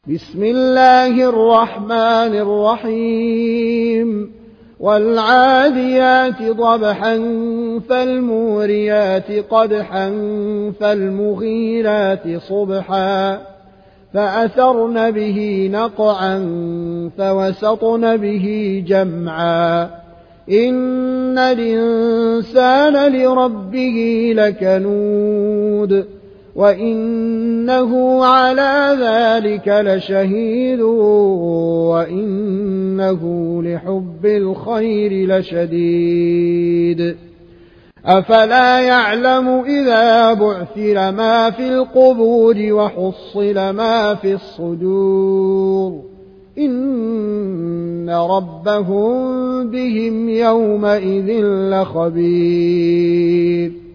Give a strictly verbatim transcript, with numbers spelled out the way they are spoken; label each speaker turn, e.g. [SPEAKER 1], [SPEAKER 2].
[SPEAKER 1] بسم الله الرحمن الرحيم والعاديات ضبحا فالموريات قدحا فالمغيرات صبحا فأثرن به نقعا فوسطن به جمعا إن الإنسان لربه لكنود وإنه على ذلك لشهيد وإنه لحب الخير لشديد أفلا يعلم إذا بعثر ما في القبور وحصل ما في الصدور إن ربهم بهم يومئذ لخبير